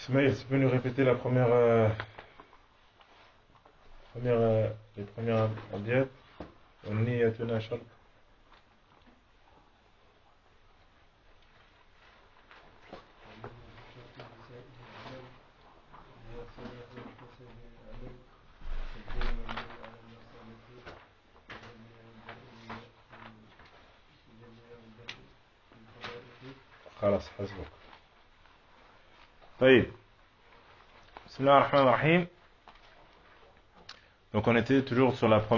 Ismaël, tu peux nous répéter la les premières abiyat? Niyatuna shart. خلاص حسبك. طيب. بسم الله الرحمن الرحيم. Donc on était toujours sur le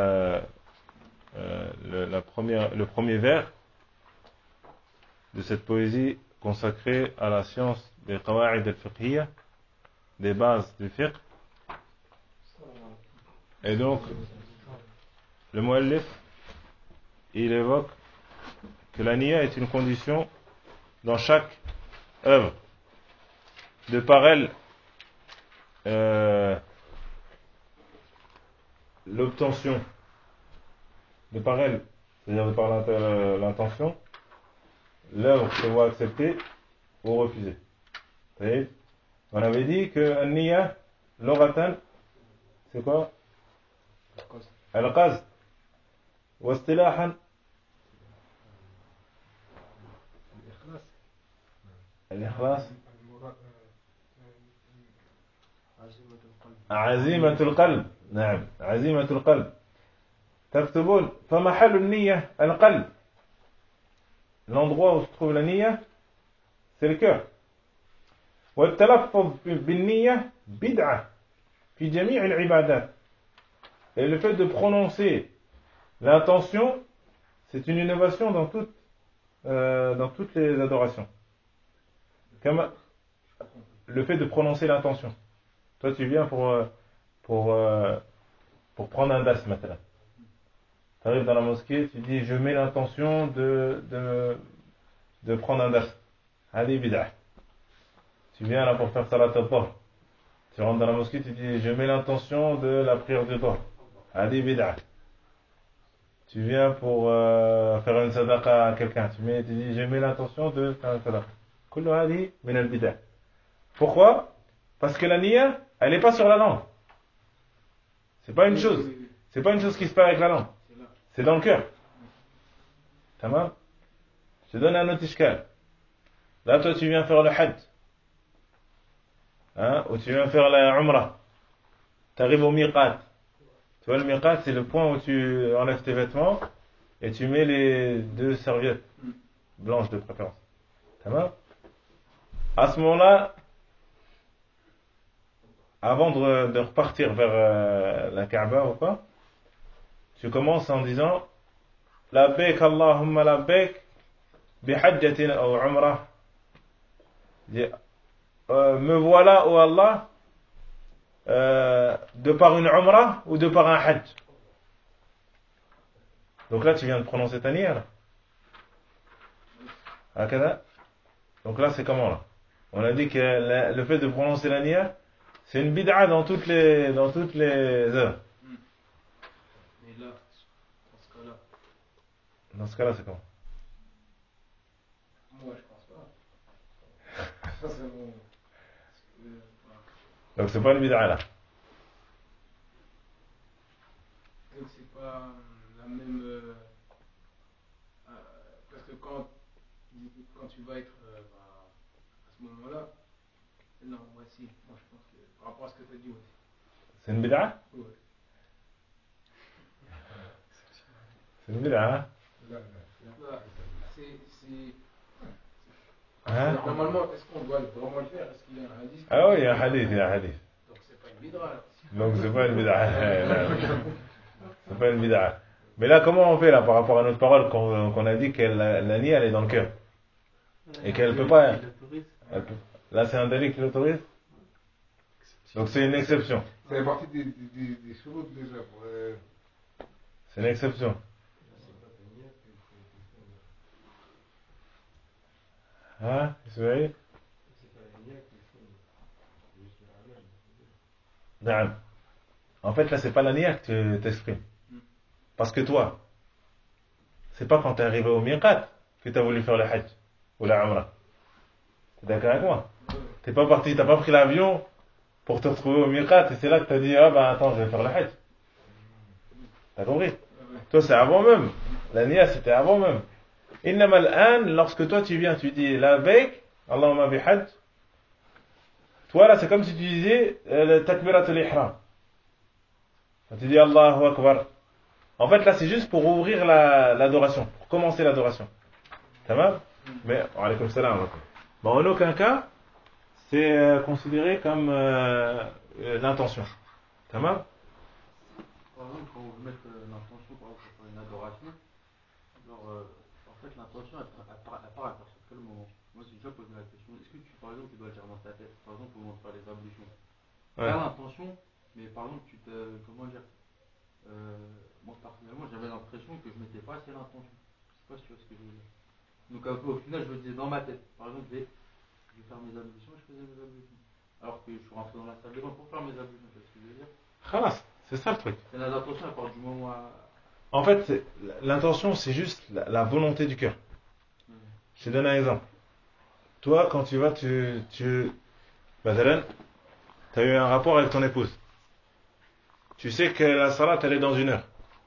premier vers de cette poésie consacrée à la science des qawa'id al-fiqhiyya, des bases du fiqh. Et donc le muallif, il évoque que la niya est une condition dans chaque œuvre. De par elle, l'obtention, de par elle, c'est-à-dire de par l'intention, l'œuvre se voit acceptée ou refusée. On avait dit que niya, loratan, c'est quoi? Al-qasd. Wa istilahan, al-ikhlas, عزيمة القلب. نعم، عزيمة القلب. تكتبون فمحل النية القلب. L'endroit où se trouve la niya, c'est le cœur. والتلفظ بالنية بدعة في جميع العبادات. Et le fait de prononcer l'intention, c'est une innovation dans toutes les adorations. Comme le fait de prononcer l'intention. Toi, tu viens pour prendre un das, maintenant. Tu arrives dans la mosquée, tu dis, je mets l'intention de prendre un das. Hadi bid'ah. Tu viens là pour faire salat al-dhuhr. Tu rentres dans la mosquée, tu dis, je mets l'intention de la prière du dhuhr. Hadi bid'ah. Tu viens pour faire une sadaqa à quelqu'un. Tu dis, je mets l'intention de faire une sadaqa. Kullu hadi min al-bid'ah. Pourquoi? Parce que la niya, elle n'est pas sur la langue. C'est pas une chose. C'est pas une chose qui se fait avec la langue. C'est dans le cœur. Tamam? Je te donne un autre ishkal. Là, toi, tu viens faire le hajj. Ou tu viens faire la umrah. Tu arrives au miqat. Tu vois, le miqat, c'est le point où tu enlèves tes vêtements et tu mets les 2 serviettes blanches de préférence. Tamam? À ce moment-là, avant de repartir vers la Kaaba ou quoi, tu commences en disant Labbaik Allahumma labbaik bihajjatin ou umrah. Me voilà, ô Allah, de par une umrah ou de par un hajj. Donc là, tu viens de prononcer ta niya. Donc là, c'est comment là? On a dit que le fait de prononcer la niya, c'est une bid'a dans toutes les œuvres. Mais là, dans ce cas-là. Dans ce cas-là, c'est comment? Moi, je pense pas. C'est bon. Donc c'est pas une bid'a là. Donc c'est pas la même. Parce que quand tu vas être à ce moment-là. Non, moi si. Moi je pense que par rapport à ce que tu as dit, ouais. C'est une bid'a? Ouais. C'est une bid'a, hein? Normalement, est-ce qu'on doit vraiment le faire? Est-ce qu'il y a un hadith? Ah oui, il y a un hadith. Donc c'est pas une bid'a. Donc c'est pas une bid'a. C'est pas une bid'a. Mais là, comment on fait là par rapport à notre parole qu'on a dit que la niya elle est dans le cœur et qu'elle peut pas. Là, c'est un délit qui l'autorise. Donc c'est une exception. C'est partie des chevaux déjà. C'est une exception. Hein, Ismaël? Non. En fait, là, c'est pas la niya que tu t'exprimes. Parce que toi, c'est pas quand tu es arrivé au miqat que tu as voulu faire le hajj ou la umrah. T'es d'accord avec moi? T'es pas parti, t'as pas pris l'avion pour te retrouver au miqat et c'est là que t'as dit, ah bah attends, je vais faire le hajj. T'as compris? Toi, c'est avant même. La niya, c'était avant même. Innama al-an, lorsque toi tu viens, tu dis la veille, Allahumma bihajj. Toi là, c'est comme si tu disais le takbiratul ihram. Quand tu dis Allahu Akbar. En fait, là, c'est juste pour ouvrir l'adoration, pour commencer l'adoration. Tamam? Mais, alaykoum salam. Bon, en aucun cas, c'est considéré comme l'intention. Tamam? Par exemple, quand on veut mettre l'intention par exemple, pour faire une adoration, genre, en fait, l'intention, elle part à partir de quel moment? Moi, j'ai déjà posé la question. Est-ce que tu, par exemple, tu dois le dire dans ta tête, par exemple, au moment de faire les ablutions? Tu Ouais. as l'intention, mais par exemple, comment dire, moi, personnellement, j'avais l'impression que je mettais pas assez l'intention. Je sais pas si tu vois ce que je veux dire. Donc, un peu, au final, je me disais dans ma tête, par exemple, je vais faire mes ablutions, je faisais mes ablutions. Alors que je suis rentré dans la salle de bain pour faire mes ablutions, tu vois ce que je veux dire? Khalas, c'est ça le truc. C'est l'intention, elle part du moment En fait, l'intention, c'est juste la volonté du cœur. Je te donne un exemple. Toi, quand tu vas, Badalen, tu as eu un rapport avec ton épouse. Tu sais que la salat, elle est dans 1 heure.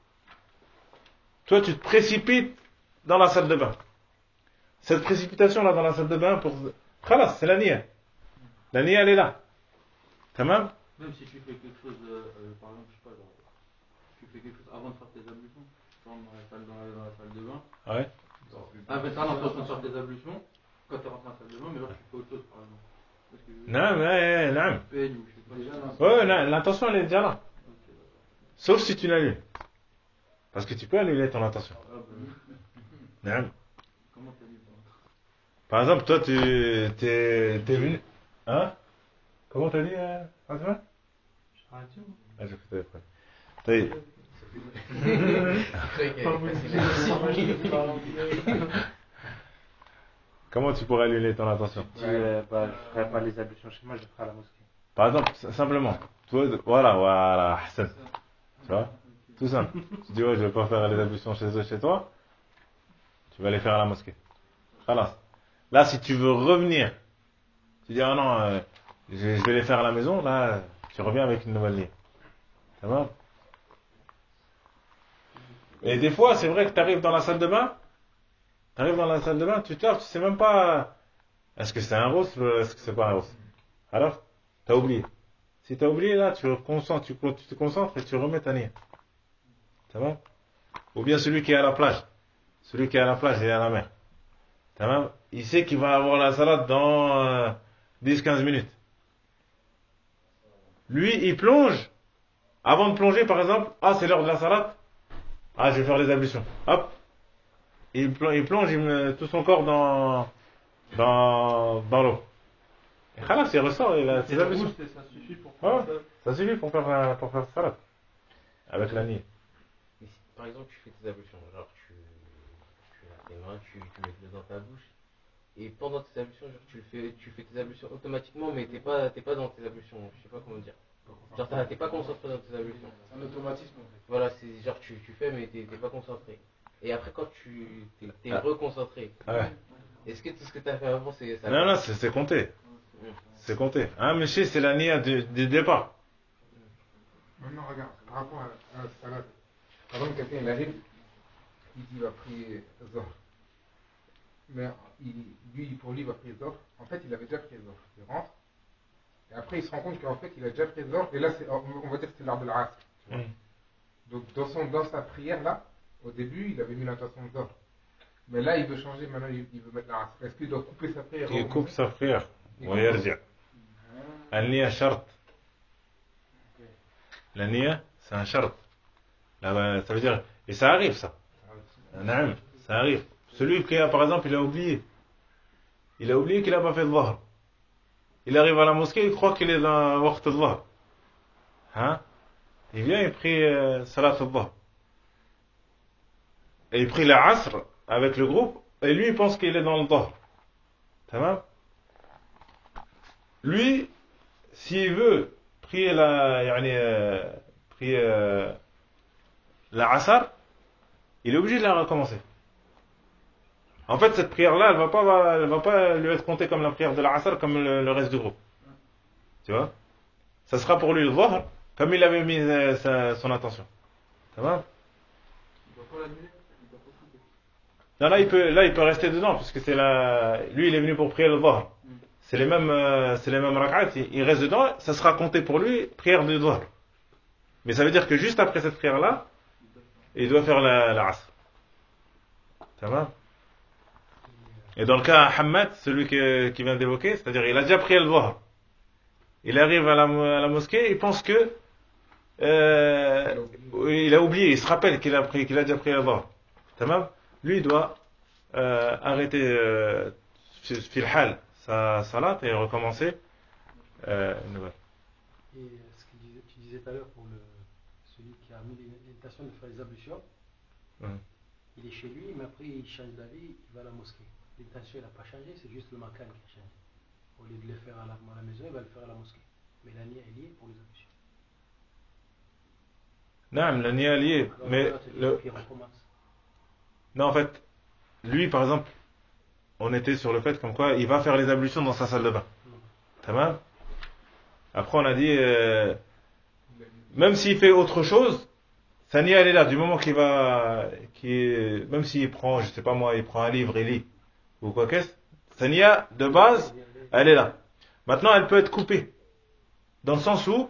Toi, tu te précipites dans la salle de bain. Cette précipitation-là dans la salle de bain, Khalas, c'est la niya. La niya, elle est là. Tamam? même si tu fais quelque chose, par exemple, je sais pas, genre, tu fais quelque chose avant de faire tes ablutions, tu rentres dans la salle de bain, Ouais. avec t'as l'intention de faire tes ablutions, quand tu rentres dans la salle de bain, mais là tu fais autre chose, par exemple. Parce que Non, mais, non. tu peignes ou je sais pas. Déjà, non, Ouais, non, l'intention, elle est déjà là. Ok, d'accord. Sauf si tu l'annules. Parce que tu peux annuler ton intention. Ah bah, Non. comment t'as dit ça? Par exemple, toi, t'es venu. Hein? Comment t'as dit, Asma? Ah, j'ai fait après. Taïb. Comment tu pourrais annuler ton intention? Je ferai pas les ablutions chez moi, je ferai à la mosquée. Par exemple, simplement. Toi, voilà, Hassan. Tu vois? Tout simple. Tu dis, ouais, je vais pas faire les ablutions chez toi. Tu vas les faire à la mosquée. Khalas. Là, si tu veux revenir, tu dis, ah non, je vais les faire à la maison, là, tu reviens avec une nouvelle ligne. Ça va? Et des fois, c'est vrai que tu arrives dans la salle de bain, tu te laves, tu sais même pas, est-ce que c'est un rose ou est-ce que c'est pas un rose? Alors, t'as oublié. Si t'as oublié, là, tu te concentres et tu remets ta nière. Ça va? Ou bien celui qui est à la plage. Celui qui est à la plage et à la mer. Ça va? Il sait qu'il va avoir la salade dans 10-15 minutes. Lui, il plonge. Avant de plonger, par exemple, ah, c'est l'heure de la salade. Ah, je vais faire les ablutions. Hop. Il plonge, il met tout son corps dans l'eau. Et khalas, il ressort, il a ses ablutions. Ça suffit pour Ouais, faire ça. ça suffit pour faire salade. Avec la niée. Mais si, par exemple, tu fais tes ablutions, genre tu laves tes mains, tu mets de l'eau dans ta bouche, et pendant tes ablutions, genre, tu fais tes ablutions automatiquement, mais t'es pas dans tes ablutions, je sais pas comment dire. Genre t'es pas concentré dans tes ablutions. c'est un automatisme en fait. Voilà, c'est genre tu fais, mais t'es pas concentré. Et après, quand t'es reconcentré, Ouais. est-ce que tout ce que t'as fait avant, c'est ça? Non, c'est compté. Mm. C'est compté. Hein, monsieur, c'est la niée du départ. Maintenant, regarde, par rapport à la salade. Par exemple, quelqu'un il arrive, il dit il va prier Zohr. Mais lui, pour lui, il va prier Zohr. En fait, il avait déjà prié Zohr. Il rentre. Et après, il se rend compte qu'en fait, il a déjà prié Zohr. Et là, on va dire que c'est l'heure de l'Asr. Donc, dans sa prière, là, au début, il avait mis l'intention de Zohr. Mais là, il veut changer. Maintenant, il veut mettre l'Asr. Est-ce qu'il doit couper sa prière? Il coupe sa prière. ويرجع. النية شرط. La niya, c'est un shart. Ça veut dire, et ça arrive ça. Naam, ça arrive. Celui qui a, par exemple, il a oublié qu'il n'a pas fait le dhahr. Il arrive à la mosquée, il croit qu'il est dans waqt al-dhahr. Hein? Il vient, il prie salat al-dhahr. Et il prie la asr avec le groupe, et lui, il pense qu'il est dans le dhahr. Tamam? Lui, s'il veut prier la asr, il est obligé de la recommencer. En fait, cette prière-là, elle va pas lui être comptée comme la prière de l'Asr, comme le reste du groupe. Tu vois? Ça sera pour lui le Dhahr, comme il avait mis son attention. Ça va? Il doit pas l'annuler, il doit pas couper. Non, là, il peut rester dedans, parce que lui, il est venu pour prier le Dhahr. C'est les mêmes rak'at, il reste dedans, ça sera compté pour lui, prière de Dhahr. Mais ça veut dire que juste après cette prière-là, il doit faire la Asr. Ça va? Et dans le cas Hamad, celui qui vient d'évoquer, c'est-à-dire il a déjà prié le Dhahr. Il arrive à la mosquée, il pense que il a oublié, il se rappelle qu'il a déjà prié le Dhahr. Tamam? Lui, il doit arrêter fil hal sa salat et recommencer une nouvelle. Et ce que tu disais tout à l'heure pour celui qui a mis l'intention de faire les ablutions, il est chez lui, mais après il change d'avis, il va à la mosquée. L'intention n'a pas changé, c'est juste le makan qui a changé. Au lieu de le faire à la maison, il va le faire à la mosquée. Mais la nia est liée pour les ablutions. Non, la nia est liée, mais non, en fait, lui, par exemple, on était sur le fait comme quoi il va faire les ablutions dans sa salle de bain. Tamam. Après, on a dit, même s'il fait autre chose, sa nia elle est là. Du moment même s'il prend, je sais pas moi, il prend un livre, il lit, ou quoi qu'est-ce, sa nia, de base, elle est là. Maintenant, elle peut être coupée. Dans le sens où,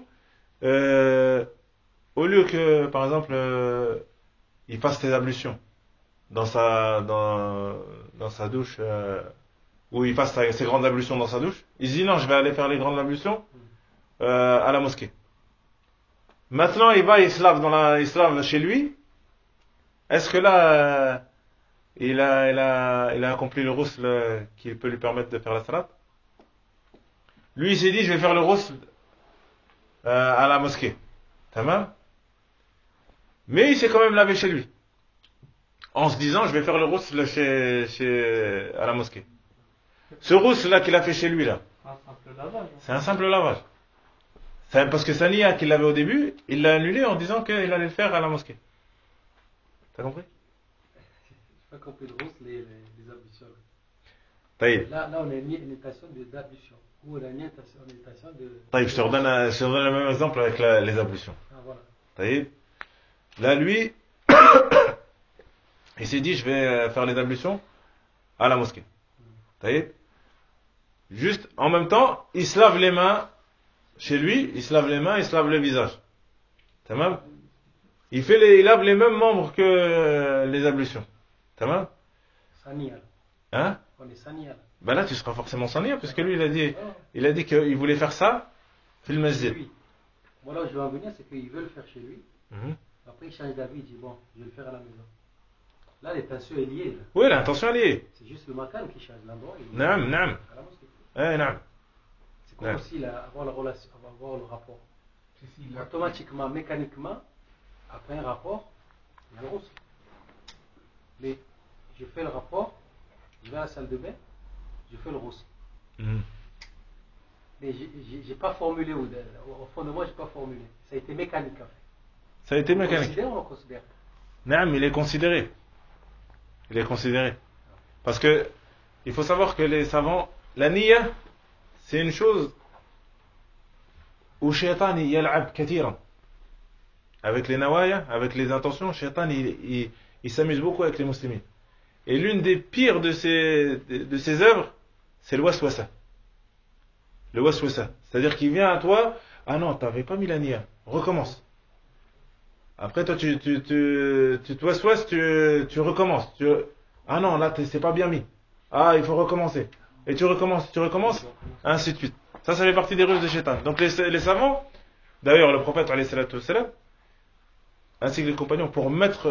au lieu que, par exemple, il fasse ses ablutions dans sa douche, où il fasse ses grandes ablutions dans sa douche, il se dit non, je vais aller faire les grandes ablutions à la mosquée. Maintenant, il se lave chez lui. Est-ce que là, il a accompli le ghusl qui peut lui permettre de faire la salat? Lui, il s'est dit, je vais faire le ghusl à la mosquée. Tamam? Mais il s'est quand même lavé chez lui. En se disant, je vais faire le ghusl à la mosquée. Ce ghusl là qu'il a fait chez lui là, c'est un simple lavage. C'est parce que sa niya qu'il avait au début, il l'a annulé en disant qu'il allait le faire à la mosquée. T'as compris? J'ai pas compris le ghusl, les ablutions. Taïb. Là, on a une intention d'ablution. Ou on a une intention de. Taïb, je te redonne le même exemple avec les ablutions. Ah, voilà. Taïb. Là, lui, il s'est dit, je vais faire les ablutions à la mosquée. Taïb. Juste, en même temps, il se lave les mains chez lui, il se lave les mains, il se lave le visage. Tamam? Il lave les mêmes membres que les ablutions. Tamam? Saniya. Hein? On est saniya. Ben là, tu seras forcément saniya, parce que lui, il a dit qu'il voulait faire ça, fil masjid. Moi, là où je veux en venir, c'est qu'il veut le faire chez lui. Après, il change d'avis, il dit bon, je vais le faire à la maison. Là, l'intention est liée. Là. Oui, l'intention est liée. C'est juste le makan qui change l'endroit. Naam. À la mosquée. Naam. C'est comme aussi avoir la relation, avoir le rapport. Automatiquement, mécaniquement, après un rapport, il y a le ghusl. Mais je fais le rapport, je vais à la salle de bain, je fais le ghusl. Mais j'ai pas formulé, au fond de moi, j'ai pas formulé. Ça a été mécanique en fait. Ça a été mécanique. On considère ou on considère? Non, il est considéré. Parce que il faut savoir que les savants, la niyya, c'est une chose où shaitan yal'ab kathiran. Avec les nawaya, avec les intentions, shaitan il s'amuse beaucoup avec les musulmans. Et l'une des pires de ces œuvres, c'est le waswasa. Le waswasa. C'est-à-dire qu'il vient à toi, ah non, t'avais pas mis la niyya, recommence. Après, toi, tu te waswas, tu recommences. Ah non, là, c'est pas bien mis. Ah, il faut recommencer. Et tu recommences, ainsi de suite. Ça fait partie des ruses de Shaitan. Donc, les savants, d'ailleurs, le prophète, alayhi salatu wassalam, ainsi que les compagnons, pour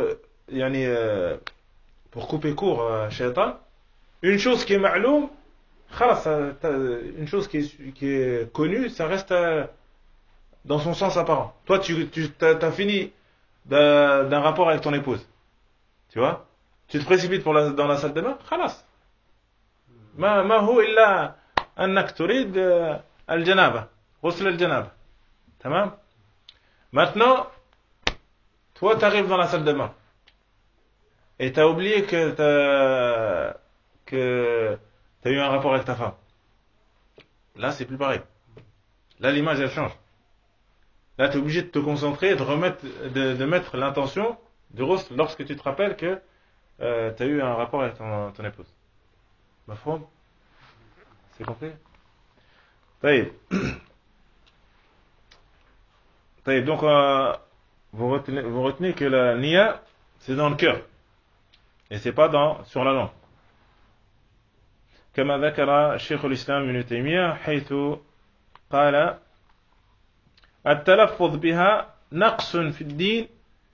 pour couper court à Shaitan, une chose qui est ma'loum, une chose qui est connue, ça reste dans son sens apparent. Toi, t'as fini d'un rapport avec ton épouse. Tu vois? Tu te précipites dans la salle de bain, khalas. ما هو إلا أنك تريد الجنابة غسل الجنابة. تمام? Maintenant, toi, tu arrives dans la salle de bain et tu as oublié que que tu as eu un rapport avec ta femme. Là, c'est plus pareil. Là, l'image, elle change. Là, tu es obligé de te concentrer, de mettre l'intention du ghusl lorsque tu te rappelles que tu as eu un rapport avec ton épouse. Ma femme, c'est compris? طيب. طيب, donc vous retenez que la niya, c'est dans le cœur et c'est pas sur la langue. كما ذكر الشيخ الإسلام ابن تيمية حيث قال التلفظ بها نقص في الدين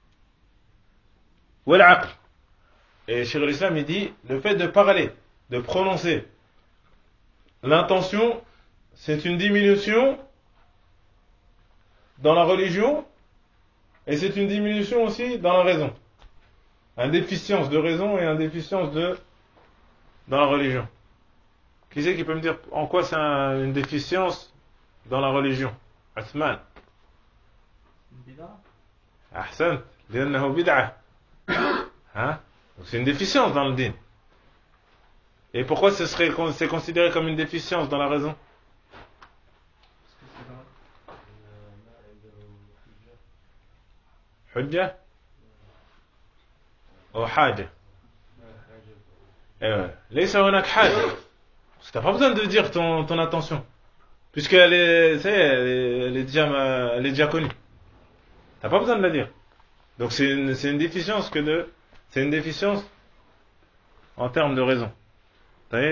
والعقل. Et Cheikh l'Islam il dit le fait de parler, de prononcer l'intention, c'est une diminution dans la religion et c'est une diminution aussi dans la raison. Une déficience de raison et une déficience dans la religion. Qui c'est qui peut me dire en quoi c'est une déficience dans la religion? Othman. Ahsan, لأنه bid'ah. Hein? Donc c'est une déficience dans le din. Et pourquoi c'est considéré comme une déficience dans la raison? Hujja ou haja? ليس هناك حاجة. Parce que t'as pas besoin de dire ton intention. Puisqu'elle est déjà connue. T'as pas besoin de la dire. Donc c'est une déficience c'est une déficience en termes de raison. طيب.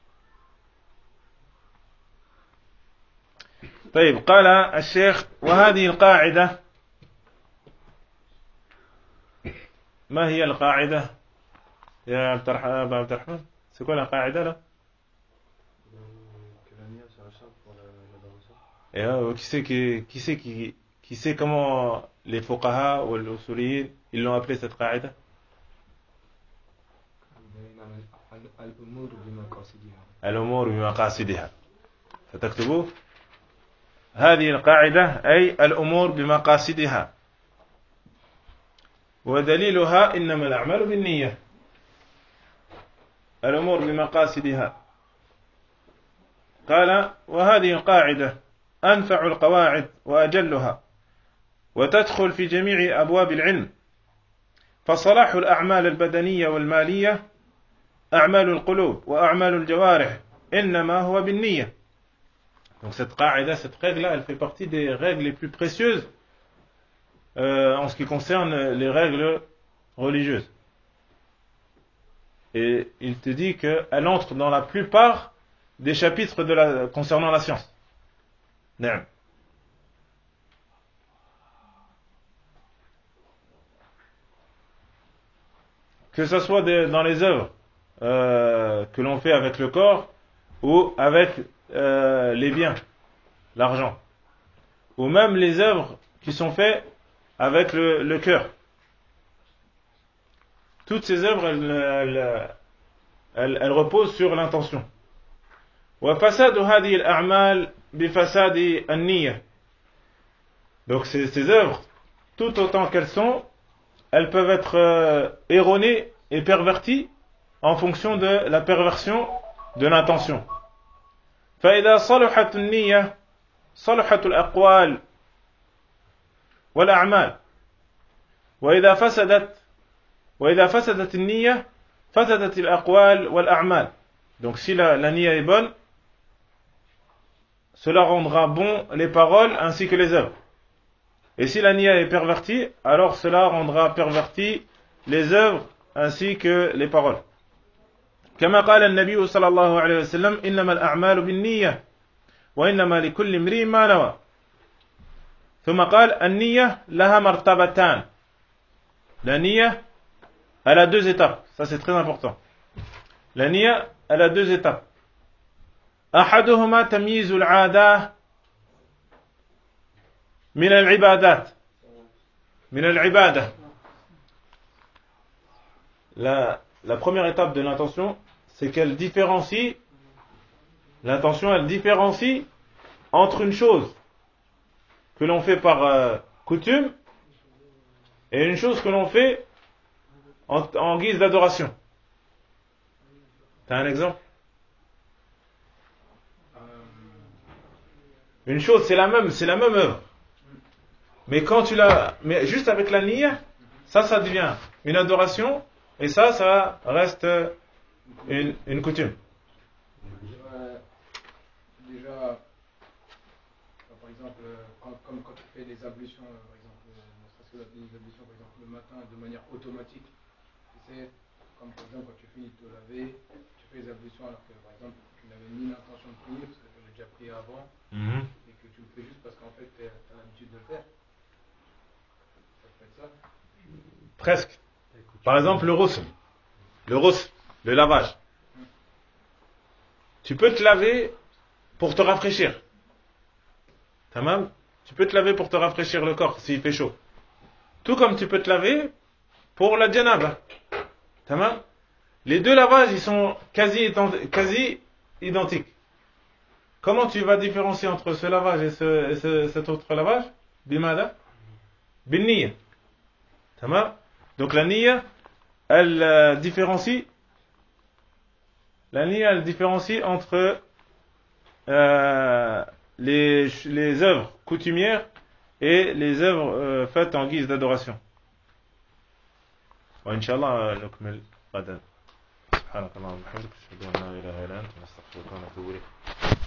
طيب, قال الشيخ وهذه القاعدة. ما هي القاعدة يا عبد الرحمن? C'est quoi la qaïda là? Et qui sait comment les fuqaha ou les usuliyin ils l'ont appelé cette qaïda? الأمور بمقاصدها. فتكتبوا هذه القاعدة أي الأمور بمقاصدها ودليلها إنما الأعمال بالنية. الأمور بمقاصدها. قال وهذه القاعدة أنفع القواعد وأجلها وتدخل في جميع أبواب العلم فصلاح الأعمال البدنية والمالية أعمال القلوب وأعمال الجوارح إنما هو بالنية. Donc cette règle-là, elle fait partie des règles les plus précieuses en ce qui concerne les règles religieuses. Et il te dit qu'elle entre dans la plupart des chapitres concernant la science. Naam. Que ce soit dans les œuvres que l'on fait avec le corps ou avec les biens, l'argent, ou même les œuvres qui sont faites avec le cœur. Toutes ces œuvres, elles reposent sur l'intention. وفساد هذه الأعمال بفساد النية. Donc ces œuvres, tout autant qu'elles sont, elles peuvent être erronées et perverties en fonction de la perversion de l'intention. فإذا صلحت النية صلحت الأقوال والأعمال وإذا فسدت النية فسدت الأقوال والأعمال. Donc si la niya est bonne, cela rendra bon les paroles ainsi que les œuvres. Et si la niya est pervertie, alors cela rendra perverti les œuvres ainsi que les paroles. كما قال النبي صلى الله عليه وسلم إنما الأعمال بالنية وإنما لكل امرئ ما نوى. ثم قال النية لها مرتبتان. La niya, elle a deux étapes. Ça c'est très important. La niya, elle a deux étapes. أحدهما تمييز العادة من العبادات. من العبادة. La première étape de l'intention, c'est qu'elle différencie, l'intention elle différencie entre une chose que l'on fait par coutume et une chose que l'on fait en guise d'adoration. T'as un exemple? Euh, Une chose, c'est la même œuvre. Mais quand mais juste avec la niya, ça devient une adoration, et ça reste une coutume. déjà, par exemple, comme quand tu fais les ablutions, par exemple, ne serait-ce que les ablutions, par exemple, le matin de manière automatique, c'est comme par exemple quand tu finis de te laver, tu fais les ablutions alors que par exemple tu n'avais ni l'intention de prier parce que tu avais déjà prié avant, et que tu le fais juste parce qu'en fait tu as l'habitude de le faire. Ça peut être ça. Presque. Par exemple, le ghusl, le lavage. Tu peux te laver pour te rafraîchir. Tamam? Tu peux te laver pour te rafraîchir le corps s'il fait chaud. Tout comme tu peux te laver pour la janaba. Tamam? Les deux lavages, ils sont quasi identiques. Comment tu vas différencier entre ce lavage et cet autre lavage? Bimada? Bin niyya. Tamam? Donc la niyya, elle différencie entre les œuvres coutumières et les œuvres faites en guise d'adoration. وإنشاءالله نكمل غدا. سبحانك اللهم وبحمدك أشهد أن لا إله إلا أنت نستغفرك ونتوب إليك.